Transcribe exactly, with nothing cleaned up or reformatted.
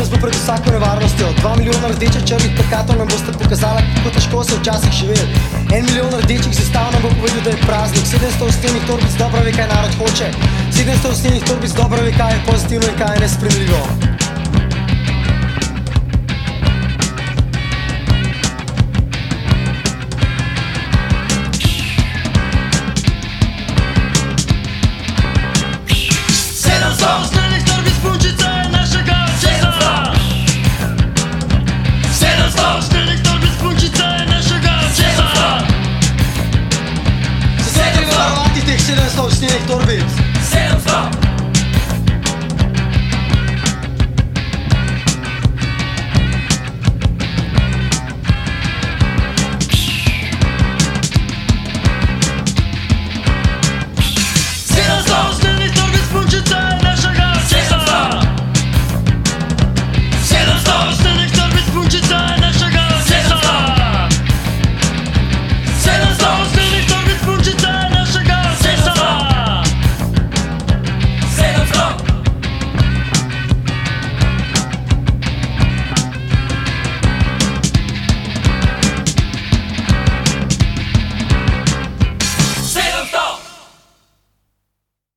nas bo pred vsako nevarnostjo. Dva milijona rdečih črnih plakatov nam boste pokazali, kako težko se včasih živeli. En milijon rdečih zastav nam bo povedal, da je praznik. Sedemsto usnjenih torbic dobro ve, kaj narod hoče. Sedemsto usnjenih torbic dobro ve, kaj je pozitivno in kaj je nespremljivo.